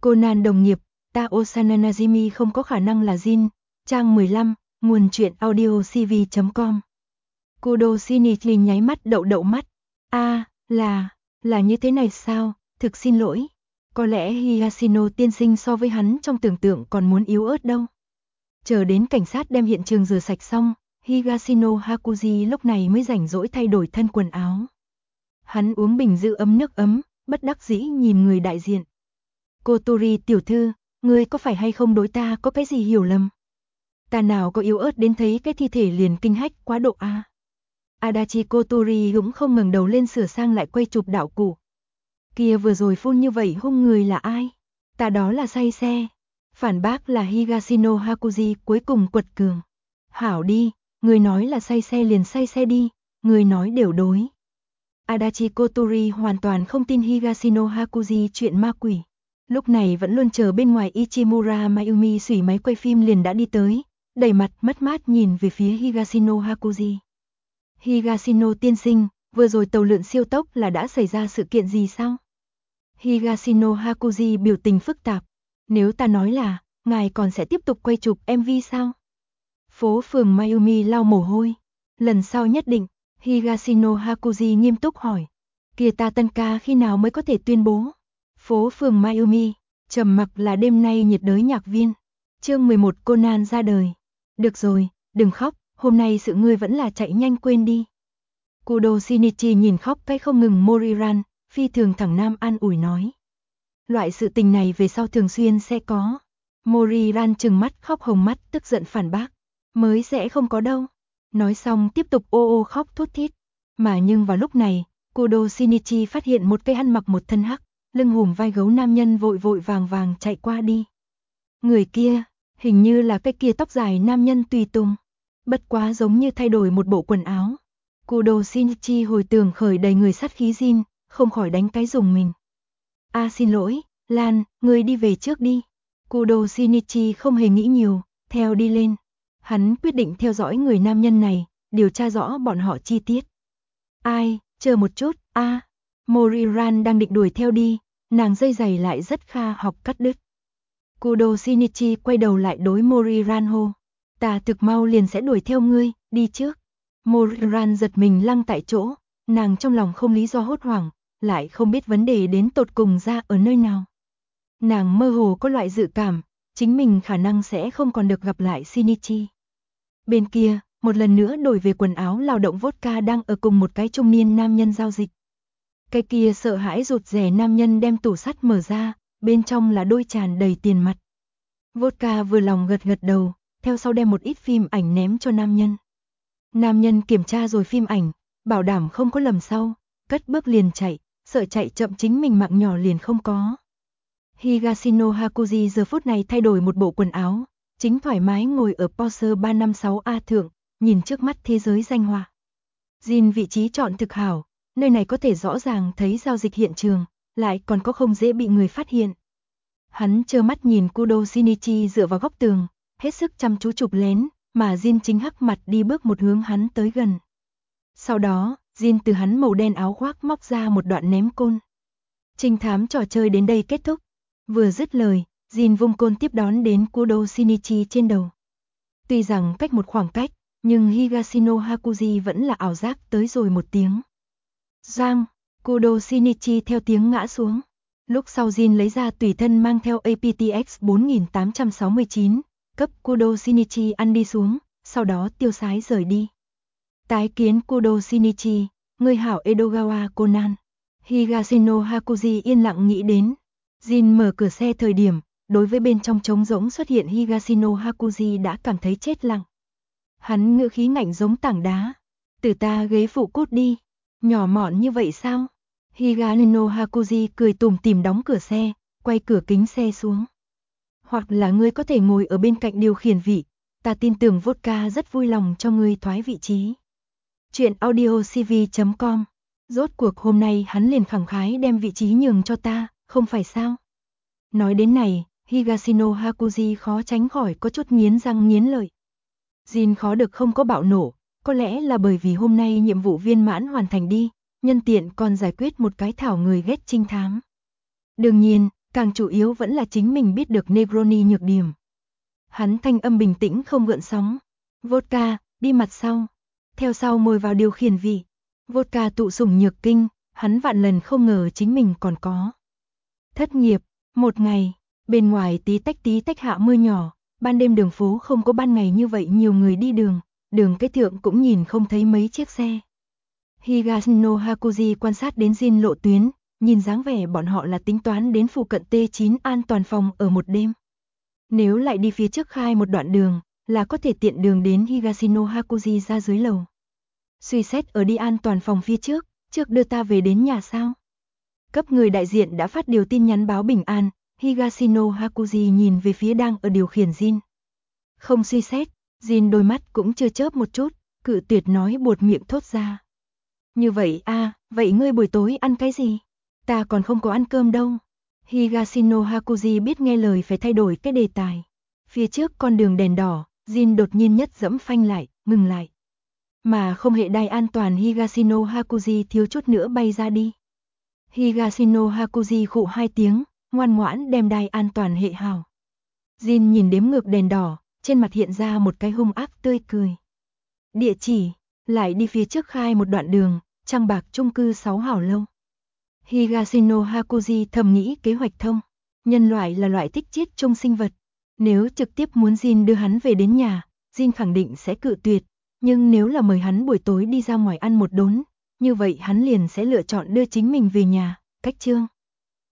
Conan đồng nghiệp, ta Osana Najimi không có khả năng là Jin. Trang 15, nguồn truyện audio cv.com. Kudo Shinichi nháy mắt đậu mắt. Là như thế này sao, thực xin lỗi. Có lẽ Higashino tiên sinh so với hắn trong tưởng tượng còn muốn yếu ớt đâu. Chờ đến cảnh sát đem hiện trường rửa sạch xong, Higashino Hakuji lúc này mới rảnh rỗi thay đổi thân quần áo. Hắn uống bình giữ ấm nước ấm, bất đắc dĩ nhìn người đại diện. Kotori tiểu thư, ngươi có phải hay không đối ta có cái gì hiểu lầm? Ta nào có yếu ớt đến thấy cái thi thể liền kinh hách quá độ à? Adachi Kotori cũng không ngẩng đầu lên sửa sang lại quay chụp đạo cụ. Kia vừa rồi phun như vậy hung người là ai? Ta đó là say xe. Phản bác là Higashino Hakuji cuối cùng quật cường. Hảo đi, người nói là say xe liền say xe đi, người nói đều đối. Adachi Kotori hoàn toàn không tin Higashino Hakuji chuyện ma quỷ. Lúc này vẫn luôn chờ bên ngoài Ichimura Mayumi xủy máy quay phim liền đã đi tới, đầy mặt mất mát nhìn về phía Higashino Hakuji. Higashino tiên sinh, vừa rồi tàu lượn siêu tốc là đã xảy ra sự kiện gì sao? Higashino Hakuji biểu tình phức tạp. Nếu ta nói là, ngài còn sẽ tiếp tục quay chụp MV sao? Phố phường Mayumi lau mồ hôi. Lần sau nhất định, Higashino Hakuji nghiêm túc hỏi. Kìa ta tân ca khi nào mới có thể tuyên bố? Phố phường Mayumi, trầm mặc là đêm nay nhiệt đới nhạc viên. Chương 11 Conan ra đời. Được rồi, đừng khóc, hôm nay sự ngươi vẫn là chạy nhanh quên đi. Kudo Shinichi nhìn khóc cái không ngừng Moriran, phi thường thẳng nam an ủi nói. Loại sự tình này về sau thường xuyên sẽ có. Moriran trừng mắt khóc hồng mắt tức giận phản bác. Mới sẽ không có đâu. Nói xong tiếp tục ô ô khóc thút thít. Mà nhưng vào lúc này, Kudo Shinichi phát hiện một cây ăn mặc một thân hắc, lưng hùm vai gấu nam nhân vội vội vàng chạy qua đi. Người kia, hình như là cái kia tóc dài nam nhân tùy tùng. Bất quá giống như thay đổi một bộ quần áo. Kudo Shinichi hồi tưởng khởi đầy người sát khí Jin, không khỏi đánh cái rùng mình. Xin lỗi, Lan, ngươi đi về trước đi. Kudo Shinichi không hề nghĩ nhiều, theo đi lên. Hắn quyết định theo dõi người nam nhân này, điều tra rõ bọn họ chi tiết. Chờ một chút, Moriran đang định đuổi theo đi, nàng dây giày lại rất kha học cắt đứt. Kudo Shinichi quay đầu lại đối Moriran hô. Ta thực mau liền sẽ đuổi theo ngươi, đi trước. Moriran giật mình lăng tại chỗ, nàng trong lòng không lý do hốt hoảng, lại không biết vấn đề đến tột cùng ra ở nơi nào. Nàng mơ hồ có loại dự cảm, chính mình khả năng sẽ không còn được gặp lại Shinichi. Bên kia, một lần nữa đổi về quần áo lao động vodka đang ở cùng một cái trung niên nam nhân giao dịch. Cái kia sợ hãi rụt rè nam nhân đem tủ sắt mở ra, bên trong là đôi tràn đầy tiền mặt. Vodka vừa lòng gật đầu, theo sau đem một ít phim ảnh ném cho nam nhân. Nam nhân kiểm tra rồi phim ảnh, bảo đảm không có lầm sau, cất bước liền chạy, sợ chạy chậm chính mình mạng nhỏ liền không có. Higashino Hakuji giờ phút này thay đổi một bộ quần áo, chính thoải mái ngồi ở Porsche 356A thượng, nhìn trước mắt thế giới danh họa. Jin vị trí chọn thực hảo, nơi này có thể rõ ràng thấy giao dịch hiện trường, lại còn có không dễ bị người phát hiện. Hắn trơ mắt nhìn Kudo Shinichi dựa vào góc tường, hết sức chăm chú chụp lén, mà Jin chính hắc mặt đi bước một hướng hắn tới gần. Sau đó, Jin từ hắn màu đen áo khoác móc ra một đoạn ném côn. Trinh thám trò chơi đến đây kết thúc. Vừa dứt lời, Jin vung côn tiếp đón đến Kudo Shinichi trên đầu. Tuy rằng cách một khoảng cách, nhưng Higashino Hakuji vẫn là ảo giác tới rồi một tiếng. Giang, Kudo Shinichi theo tiếng ngã xuống. Lúc sau Jin lấy ra tùy thân mang theo aptX 4869, cấp Kudo Shinichi ăn đi xuống, sau đó tiêu sái rời đi. Tái kiến Kudo Shinichi, người hảo Edogawa Conan. Higashino Hakuji yên lặng nghĩ đến. Jin mở cửa xe thời điểm, đối với bên trong trống rỗng xuất hiện Higashino Hakuji đã cảm thấy chết lặng. Hắn ngữ khí ngạnh giống tảng đá. Từ ta ghế phụ cút đi. Nhỏ mọn như vậy sao? Higashino Hakuji cười tủm tỉm đóng cửa xe, quay cửa kính xe xuống. Hoặc là ngươi có thể ngồi ở bên cạnh điều khiển vị, ta tin tưởng vodka rất vui lòng cho ngươi thoái vị trí. Chuyện audio cv.com. Rốt cuộc hôm nay hắn liền khẳng khái đem vị trí nhường cho ta, không phải sao? Nói đến này, Higashino Hakuji khó tránh khỏi có chút nghiến răng nghiến lợi. Jin khó được không có bạo nổ, có lẽ là bởi vì hôm nay nhiệm vụ viên mãn hoàn thành đi, nhân tiện còn giải quyết một cái thảo người ghét trinh thám. Đương nhiên, Càng chủ yếu vẫn là chính mình biết được Negroni nhược điểm. Hắn thanh âm bình tĩnh không gợn sóng. Vodka, đi mặt sau. Theo sau mồi vào điều khiển vị. Vodka tụ sủng nhược kinh, hắn vạn lần không ngờ chính mình còn có. Thất nghiệp, một ngày, bên ngoài tí tách hạ mưa nhỏ, ban đêm đường phố không có ban ngày như vậy nhiều người đi đường, đường cái thượng cũng nhìn không thấy mấy chiếc xe. Higashino Hakuji quan sát đến Jin lộ tuyến, nhìn dáng vẻ bọn họ là tính toán đến phụ cận T9 an toàn phòng ở một đêm. Nếu lại đi phía trước khai một đoạn đường, là có thể tiện đường đến Higashino Hakuji ra dưới lầu. Suy xét ở đi an toàn phòng phía trước đưa ta về đến nhà sao? Cấp người đại diện đã phát điều tin nhắn báo bình an, Higashino Hakuji nhìn về phía đang ở điều khiển Jin. Không suy xét, Jin đôi mắt cũng chưa chớp một chút, cự tuyệt nói buột miệng thốt ra. Như vậy vậy ngươi buổi tối ăn cái gì? Ta còn không có ăn cơm đâu. Higashino Hakuji biết nghe lời phải thay đổi cái đề tài. Phía trước con đường đèn đỏ, Jin đột nhiên nhất dẫm phanh lại, ngừng lại. Mà không hệ đai an toàn Higashino Hakuji thiếu chút nữa bay ra đi. Higashino Hakuji khụ 2 tiếng, ngoan ngoãn đem đai an toàn hệ hào. Jin nhìn đếm ngược đèn đỏ, trên mặt hiện ra một cái hung ác tươi cười. Địa chỉ, lại đi phía trước khai một đoạn đường, Trăng Bạc chung cư 6 hảo lâu. Higashino Hakuji thầm nghĩ kế hoạch thông. Nhân loại là loại thích chiết chung sinh vật. Nếu trực tiếp muốn Jin đưa hắn về đến nhà, Jin khẳng định sẽ cự tuyệt. Nhưng nếu là mời hắn buổi tối đi ra ngoài ăn một đốn, như vậy hắn liền sẽ lựa chọn đưa chính mình về nhà. Cách chương